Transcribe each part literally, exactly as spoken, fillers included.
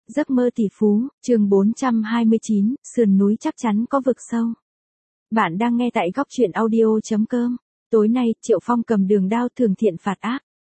Giấc mơ tỷ phú, chương bốn trăm hai mươi chín, sườn núi chắc chắn có vực sâu. Bạn đang nghe tại góc truyện audio chấm com. Tối nay, Triệu Phong cầm đường đao thường thiện phạt ác.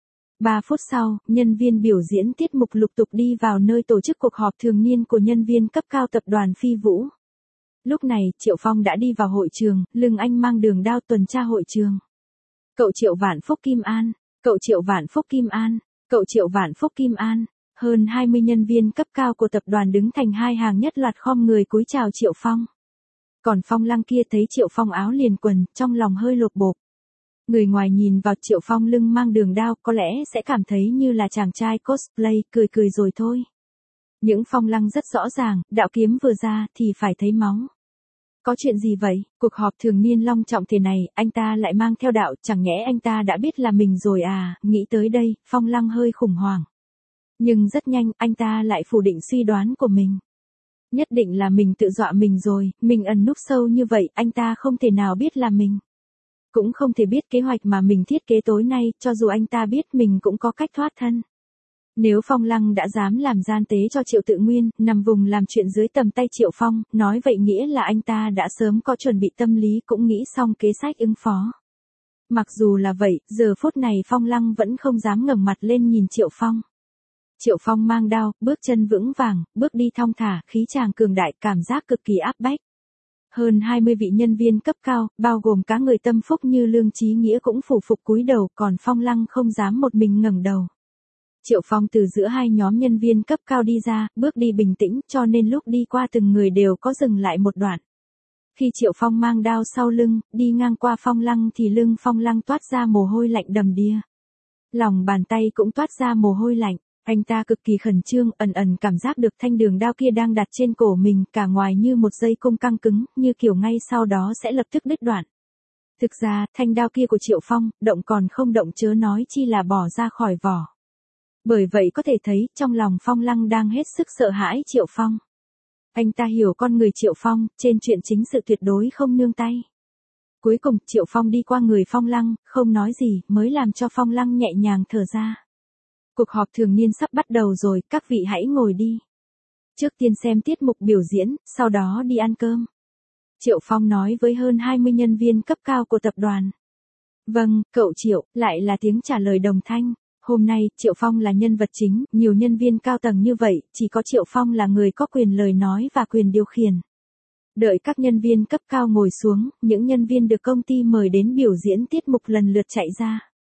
Ba phút sau, nhân viên biểu diễn tiết mục lục tục đi vào nơi tổ chức cuộc họp thường niên của nhân viên cấp cao tập đoàn Phi Vũ. Lúc này, Triệu Phong đã đi vào hội trường, lưng anh mang đường đao tuần tra hội trường. Cậu Triệu Vạn Phúc Kim An, cậu Triệu Vạn Phúc Kim An, cậu Triệu Vạn Phúc Kim An. Hơn hai mươi nhân viên cấp cao của tập đoàn đứng thành hai hàng nhất loạt khom người cúi chào Triệu Phong. Còn Phong Lăng kia thấy Triệu Phong áo liền quần, trong lòng hơi lột bột. Người ngoài nhìn vào Triệu Phong lưng mang đường đao có lẽ sẽ cảm thấy như là chàng trai cosplay, cười cười rồi thôi. Những Phong Lăng rất rõ ràng, đạo kiếm vừa ra thì phải thấy máu. Có chuyện gì vậy? Cuộc họp thường niên long trọng thế này, anh ta lại mang theo đạo, chẳng nhẽ anh ta đã biết là mình rồi à? Nghĩ tới đây, Phong Lăng hơi khủng hoảng. Nhưng rất nhanh, anh ta lại phủ định suy đoán của mình. Nhất định là mình tự dọa mình rồi, mình ẩn núp sâu như vậy, anh ta không thể nào biết là mình. Cũng không thể biết kế hoạch mà mình thiết kế tối nay, cho dù anh ta biết mình cũng có cách thoát thân. Nếu Phong Lăng đã dám làm gian tế cho Triệu Tự Nguyên, nằm vùng làm chuyện dưới tầm tay Triệu Phong, nói vậy nghĩa là anh ta đã sớm có chuẩn bị tâm lý cũng nghĩ xong kế sách ứng phó. Mặc dù là vậy, giờ phút này Phong Lăng vẫn không dám ngẩng mặt lên nhìn Triệu Phong. Triệu Phong mang đao, bước chân vững vàng, bước đi thong thả, khí chàng cường đại, cảm giác cực kỳ áp bách. Hơn hai mươi vị nhân viên cấp cao, bao gồm cả người tâm phúc như Lương Chí Nghĩa cũng phủ phục cúi đầu, còn Phong Lăng không dám một mình ngẩng đầu. Triệu Phong từ giữa hai nhóm nhân viên cấp cao đi ra, bước đi bình tĩnh, cho nên lúc đi qua từng người đều có dừng lại một đoạn. Khi Triệu Phong mang đao sau lưng, đi ngang qua Phong Lăng thì lưng Phong Lăng toát ra mồ hôi lạnh đầm đìa. Lòng bàn tay cũng toát ra mồ hôi lạnh. Anh ta cực kỳ khẩn trương, ẩn ẩn cảm giác được thanh đường đao kia đang đặt trên cổ mình, cả ngoài như một dây cung căng cứng, như kiểu ngay sau đó sẽ lập tức đứt đoạn. Thực ra, thanh đao kia của Triệu Phong, động còn không động chớ nói chi là bỏ ra khỏi vỏ. Bởi vậy có thể thấy, trong lòng Phong Lăng đang hết sức sợ hãi Triệu Phong. Anh ta hiểu con người Triệu Phong, trên chuyện chính sự tuyệt đối không nương tay. Cuối cùng, Triệu Phong đi qua người Phong Lăng, không nói gì, mới làm cho Phong Lăng nhẹ nhàng thở ra. Cuộc họp thường niên sắp bắt đầu rồi, các vị hãy ngồi đi. Trước tiên xem tiết mục biểu diễn, sau đó đi ăn cơm. Triệu Phong nói với hơn hai mươi nhân viên cấp cao của tập đoàn. Vâng, cậu Triệu, lại là tiếng trả lời đồng thanh. Hôm nay, Triệu Phong là nhân vật chính, nhiều nhân viên cao tầng như vậy, chỉ có Triệu Phong là người có quyền lời nói và quyền điều khiển. Đợi các nhân viên cấp cao ngồi xuống, những nhân viên được công ty mời đến biểu diễn tiết mục lần lượt chạy ra.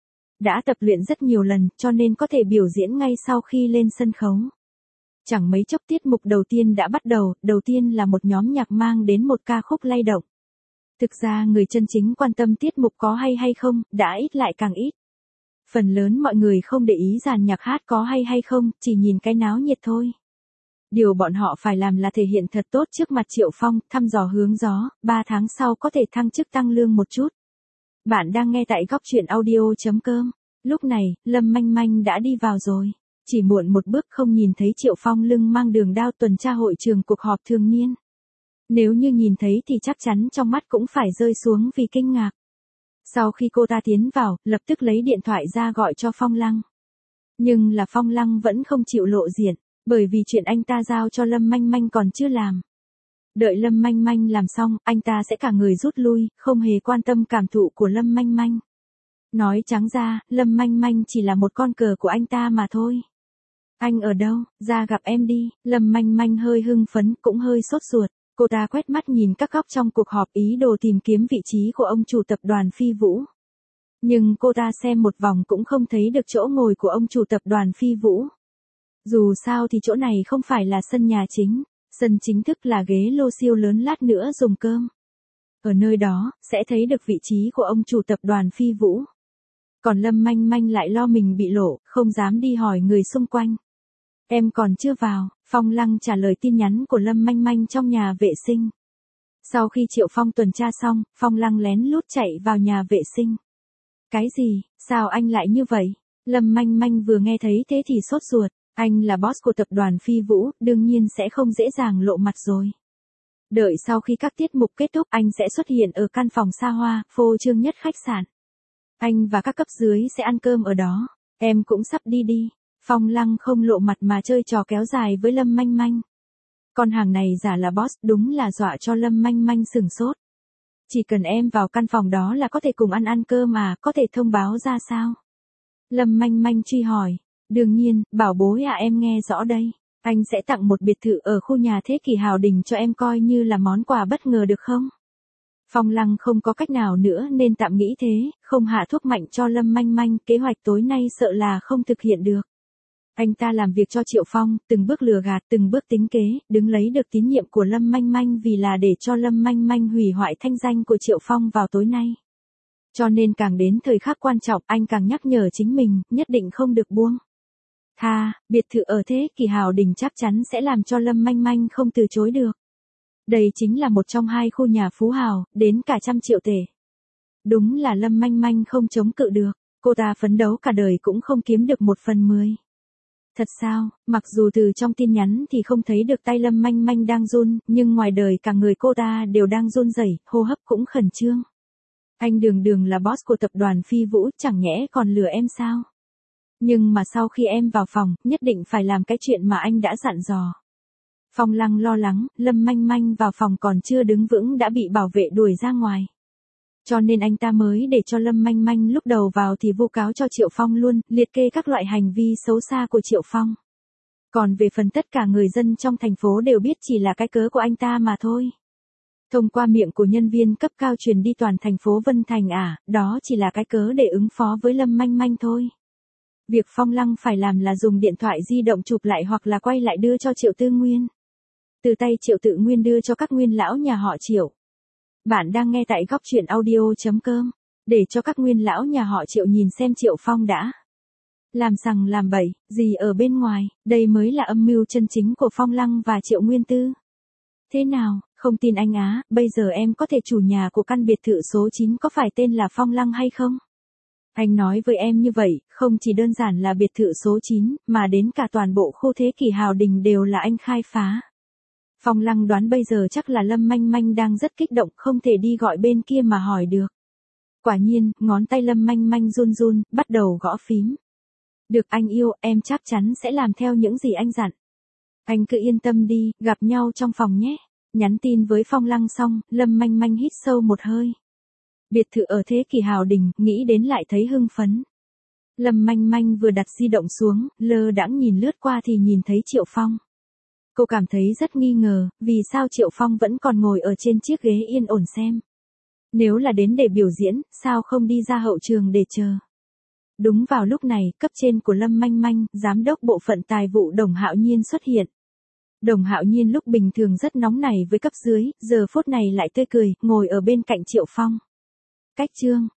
Đã tập luyện rất nhiều lần, cho nên có thể biểu diễn ngay sau khi lên sân khấu. Chẳng mấy chốc tiết mục đầu tiên đã bắt đầu, đầu tiên là một nhóm nhạc mang đến một ca khúc lay động. Thực ra người chân chính quan tâm tiết mục có hay hay không, đã ít lại càng ít. Phần lớn mọi người không để ý dàn nhạc hát có hay hay không, chỉ nhìn cái náo nhiệt thôi. Điều bọn họ phải làm là thể hiện thật tốt trước mặt Triệu Phong, thăm dò hướng gió, ba tháng sau có thể thăng chức tăng lương một chút. Bạn đang nghe tại góc truyện audio chấm com. Lúc này, Lâm Manh Manh đã đi vào rồi. Chỉ muộn một bước không nhìn thấy Triệu Phong lưng mang đường đao tuần tra hội trường cuộc họp thường niên. Nếu như nhìn thấy thì chắc chắn trong mắt cũng phải rơi xuống vì kinh ngạc. Sau khi cô ta tiến vào, lập tức lấy điện thoại ra gọi cho Phong Lăng. Nhưng là Phong Lăng vẫn không chịu lộ diện, bởi vì chuyện anh ta giao cho Lâm Manh Manh còn chưa làm. Đợi Lâm Manh Manh làm xong, anh ta sẽ cả người rút lui, không hề quan tâm cảm thụ của Lâm Manh Manh. Nói trắng ra, Lâm Manh Manh chỉ là một con cờ của anh ta mà thôi. Anh ở đâu, ra gặp em đi. Lâm Manh Manh hơi hưng phấn, cũng hơi sốt ruột. Cô ta quét mắt nhìn các góc trong cuộc họp ý đồ tìm kiếm vị trí của ông chủ tập đoàn Phi Vũ. Nhưng cô ta xem một vòng cũng không thấy được chỗ ngồi của ông chủ tập đoàn Phi Vũ. Dù sao thì chỗ này không phải là sân nhà chính. Sân chính thức là ghế lô siêu lớn lát nữa dùng cơm. Ở nơi đó, sẽ thấy được vị trí của ông chủ tập đoàn Phi Vũ. Còn Lâm Manh Manh lại lo mình bị lộ, không dám đi hỏi người xung quanh. Em còn chưa vào, Phong Lăng trả lời tin nhắn của Lâm Manh Manh trong nhà vệ sinh. Sau khi Triệu Phong tuần tra xong, Phong Lăng lén lút chạy vào nhà vệ sinh. Cái gì, sao anh lại như vậy? Lâm Manh Manh vừa nghe thấy thế thì sốt ruột. Anh là boss của tập đoàn Phi Vũ, đương nhiên sẽ không dễ dàng lộ mặt rồi. Đợi sau khi các tiết mục kết thúc anh sẽ xuất hiện ở căn phòng xa hoa, phô trương nhất khách sạn. Anh và các cấp dưới sẽ ăn cơm ở đó. Em cũng sắp đi đi. Phong Lăng không lộ mặt mà chơi trò kéo dài với Lâm Manh Manh. Con hàng này giả là boss, đúng là dọa cho Lâm Manh Manh sửng sốt. Chỉ cần em vào căn phòng đó là có thể cùng ăn ăn cơm mà, có thể thông báo ra sao? Lâm Manh Manh truy hỏi. Đương nhiên, bảo bối à, em nghe rõ đây. Anh sẽ tặng một biệt thự ở khu nhà thế kỷ Hào Đình cho em, coi như là món quà bất ngờ được không? Phong Lăng không có cách nào nữa nên tạm nghĩ thế, không hạ thuốc mạnh cho Lâm Manh Manh, kế hoạch tối nay sợ là không thực hiện được. Anh ta làm việc cho Triệu Phong, từng bước lừa gạt, từng bước tính kế, đứng lấy được tín nhiệm của Lâm Manh Manh vì là để cho Lâm Manh Manh hủy hoại thanh danh của Triệu Phong vào tối nay. Cho nên càng đến thời khắc quan trọng, anh càng nhắc nhở chính mình, nhất định không được buông tha. Biệt thự ở thế kỷ Hào Đình chắc chắn sẽ làm cho Lâm Manh Manh không từ chối được. Đây chính là một trong hai khu nhà phú hào, đến cả trăm triệu tệ. Đúng là Lâm Manh Manh không chống cự được, cô ta phấn đấu cả đời cũng không kiếm được một phần mười. Thật sao, mặc dù từ trong tin nhắn thì không thấy được tay Lâm Manh Manh đang run, nhưng ngoài đời cả người cô ta đều đang run rẩy, hô hấp cũng khẩn trương. Anh đường đường là boss của tập đoàn Phi Vũ, chẳng nhẽ còn lừa em sao? Nhưng mà sau khi em vào phòng, nhất định phải làm cái chuyện mà anh đã dặn dò. Phong Lăng lo lắng, Lâm Manh Manh vào phòng còn chưa đứng vững đã bị bảo vệ đuổi ra ngoài. Cho nên anh ta mới để cho Lâm Manh Manh lúc đầu vào thì vu cáo cho Triệu Phong luôn, liệt kê các loại hành vi xấu xa của Triệu Phong. Còn về phần tất cả người dân trong thành phố đều biết chỉ là cái cớ của anh ta mà thôi. Thông qua miệng của nhân viên cấp cao truyền đi toàn thành phố Vân Thành à, đó chỉ là cái cớ để ứng phó với Lâm Manh Manh thôi. Việc Phong Lăng phải làm là dùng điện thoại di động chụp lại hoặc là quay lại đưa cho Triệu Tư Nguyên. Từ tay Triệu Tự Nguyên đưa cho các nguyên lão nhà họ Triệu. Bạn đang nghe tại góc truyện audio chấm com. Để cho các nguyên lão nhà họ Triệu nhìn xem Triệu Phong đã làm sằng làm bậy, gì ở bên ngoài, đây mới là âm mưu chân chính của Phong Lăng và Triệu Nguyên Tư. Thế nào, không tin anh á, bây giờ em có thể chủ nhà của căn biệt thự số chín có phải tên là Phong Lăng hay không? Anh nói với em như vậy, không chỉ đơn giản là biệt thự số chín, mà đến cả toàn bộ khu thế kỷ Hào Đình đều là anh khai phá. Phong Lăng đoán bây giờ chắc là Lâm Manh Manh đang rất kích động, không thể đi gọi bên kia mà hỏi được. Quả nhiên, ngón tay Lâm Manh Manh run run, bắt đầu gõ phím. Được anh yêu, em chắc chắn sẽ làm theo những gì anh dặn. Anh cứ yên tâm đi, gặp nhau trong phòng nhé. Nhắn tin với Phong Lăng xong, Lâm Manh Manh hít sâu một hơi. Biệt thự ở thế kỷ Hào Đình, nghĩ đến lại thấy hưng phấn. Lâm Manh Manh vừa đặt di động xuống, lơ đãng nhìn lướt qua thì nhìn thấy Triệu Phong. Cô cảm thấy rất nghi ngờ, vì sao Triệu Phong vẫn còn ngồi ở trên chiếc ghế yên ổn xem. Nếu là đến để biểu diễn, sao không đi ra hậu trường để chờ. Đúng vào lúc này, cấp trên của Lâm Manh Manh, giám đốc bộ phận tài vụ Đồng Hạo Nhiên xuất hiện. Đồng Hạo Nhiên lúc bình thường rất nóng nảy với cấp dưới, giờ phút này lại tươi cười, ngồi ở bên cạnh Triệu Phong. Cách trương,